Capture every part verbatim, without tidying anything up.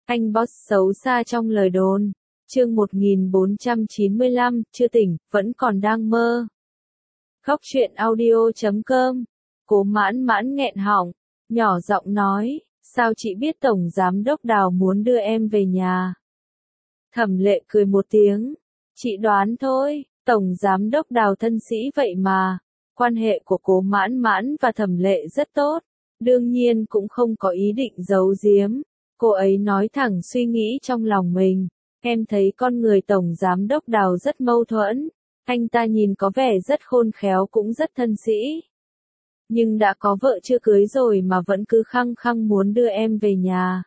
Anh boss xấu xa trong lời đồn. Chương một nghìn bốn trăm chín mươi lăm, chưa tỉnh, vẫn còn đang mơ. Góc truyện audio chấm com. Cố Mãn Mãn nghẹn họng, nhỏ giọng nói, sao chị biết Tổng Giám Đốc Đào muốn đưa em về nhà? Thẩm Lệ cười một tiếng, chị đoán thôi, Tổng Giám Đốc Đào thân sĩ vậy mà. Quan hệ của Cố Mãn Mãn và Thẩm Lệ rất tốt, đương nhiên cũng không có ý định giấu giếm. Cô ấy nói thẳng suy nghĩ trong lòng mình. Em thấy con người Tổng Giám Đốc Đào rất mâu thuẫn. Anh ta nhìn có vẻ rất khôn khéo cũng rất thân sĩ. Nhưng đã có vợ chưa cưới rồi mà vẫn cứ khăng khăng muốn đưa em về nhà.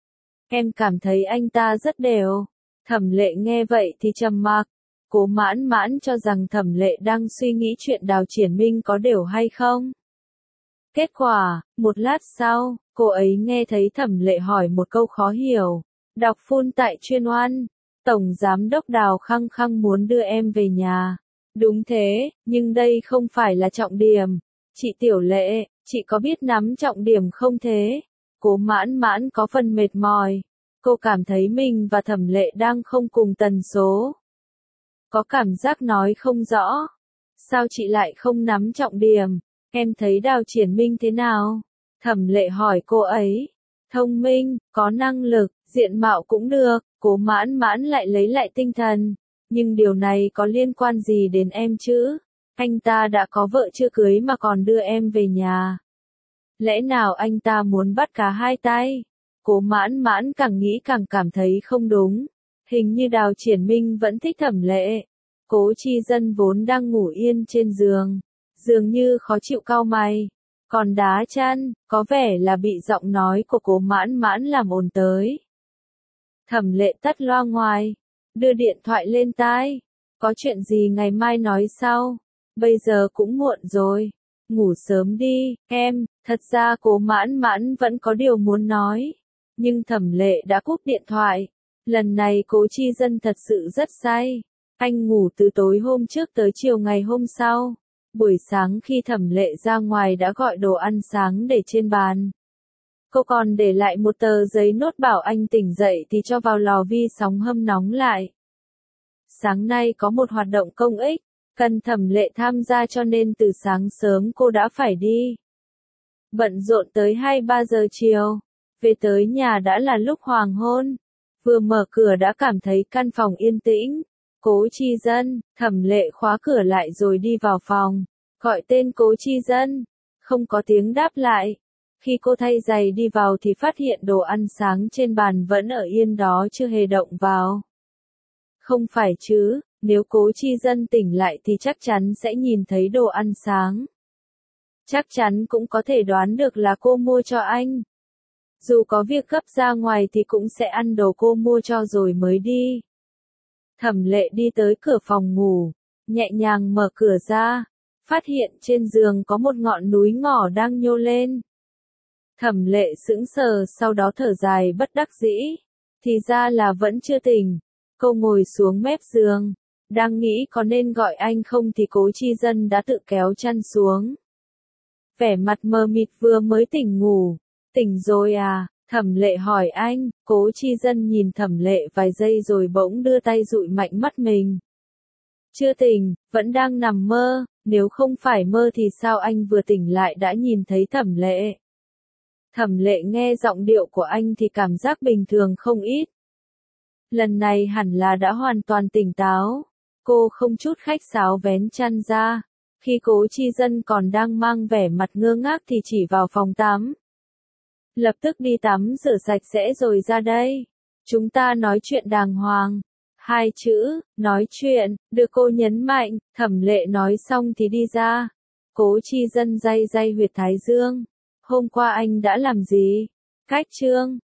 Em cảm thấy anh ta rất đều. Thẩm Lệ nghe vậy thì trầm mặc. Cố Mãn Mãn cho rằng Thẩm Lệ đang suy nghĩ chuyện Đào Triển Minh có đều hay không. Kết quả, một lát sau, cô ấy nghe thấy Thẩm Lệ hỏi một câu khó hiểu. Đọc phun tại chuyên oan, Tổng Giám Đốc Đào khăng khăng muốn đưa em về nhà. Đúng thế, nhưng đây không phải là trọng điểm. Chị Tiểu Lệ, chị có biết nắm trọng điểm không thế? Cố Mãn Mãn có phần mệt mỏi. Cô cảm thấy mình và Thẩm Lệ đang không cùng tần số. Có cảm giác nói không rõ. Sao chị lại không nắm trọng điểm? Em thấy Đào Triển Minh thế nào? Thẩm Lệ hỏi cô ấy. Thông minh, có năng lực, diện mạo cũng được. Cố Mãn Mãn lại lấy lại tinh thần. Nhưng điều này có liên quan gì đến em chứ? Anh ta đã có vợ chưa cưới mà còn đưa em về nhà. Lẽ nào anh ta muốn bắt cá hai tay? Cố Mãn Mãn càng nghĩ càng cảm thấy không đúng. Hình như Đào Triển Minh vẫn thích Thẩm Lệ. Cố Chi Dân vốn đang ngủ yên trên giường, dường như khó chịu cau mày, còn đá chăn, có vẻ là bị giọng nói của Cố Mãn Mãn làm ồn tới. Thẩm Lệ tắt loa ngoài, đưa điện thoại lên tai. Có chuyện gì ngày mai nói sau, bây giờ cũng muộn rồi, ngủ sớm đi, em. Thật ra Cố Mãn Mãn vẫn có điều muốn nói, nhưng Thẩm Lệ đã cúp điện thoại. Lần này Cố Chi Dân thật sự rất say. Anh ngủ từ tối hôm trước tới chiều ngày hôm sau. Buổi sáng khi Thẩm Lệ ra ngoài đã gọi đồ ăn sáng để trên bàn. Cô còn để lại một tờ giấy nốt bảo anh tỉnh dậy thì cho vào lò vi sóng hâm nóng lại. Sáng nay có một hoạt động công ích, cần Thẩm Lệ tham gia cho nên từ sáng sớm cô đã phải đi. Bận rộn tới hai ba giờ chiều, về tới nhà đã là lúc hoàng hôn. Vừa mở cửa đã cảm thấy căn phòng yên tĩnh. Cố Chi Dân, Thẩm Lệ khóa cửa lại rồi đi vào phòng, gọi tên Cố Chi Dân, không có tiếng đáp lại. Khi cô thay giày đi vào thì phát hiện đồ ăn sáng trên bàn vẫn ở yên đó chưa hề động vào. Không phải chứ, nếu Cố Chi Dân tỉnh lại thì chắc chắn sẽ nhìn thấy đồ ăn sáng. Chắc chắn cũng có thể đoán được là cô mua cho anh. Dù có việc gấp ra ngoài thì cũng sẽ ăn đồ cô mua cho rồi mới đi. Thẩm Lệ đi tới cửa phòng ngủ, nhẹ nhàng mở cửa ra, phát hiện trên giường có một ngọn núi ngỏ đang nhô lên. Thẩm Lệ sững sờ sau đó thở dài bất đắc dĩ, thì ra là vẫn chưa tỉnh. Cô ngồi xuống mép giường, đang nghĩ có nên gọi anh không thì Cố Chi Dân đã tự kéo chăn xuống. Vẻ mặt mờ mịt vừa mới tỉnh ngủ, tỉnh rồi à? Thẩm Lệ hỏi anh. Cố Chi Dân nhìn Thẩm Lệ vài giây rồi bỗng đưa tay dụi mạnh mắt mình. Chưa tỉnh, vẫn đang nằm mơ, nếu không phải mơ thì sao anh vừa tỉnh lại đã nhìn thấy Thẩm Lệ. Thẩm Lệ nghe giọng điệu của anh thì cảm giác bình thường không ít. Lần này hẳn là đã hoàn toàn tỉnh táo. Cô không chút khách sáo vén chăn ra. Khi Cố Chi Dân còn đang mang vẻ mặt ngơ ngác thì chỉ vào phòng tắm. Lập tức đi tắm rửa sạch sẽ rồi ra đây. Chúng ta nói chuyện đàng hoàng. Hai chữ, nói chuyện, được cô nhấn mạnh. Thẩm Lệ nói xong thì đi ra. Cố Chi Dân day day huyệt thái dương. Hôm qua anh đã làm gì? Cách chương.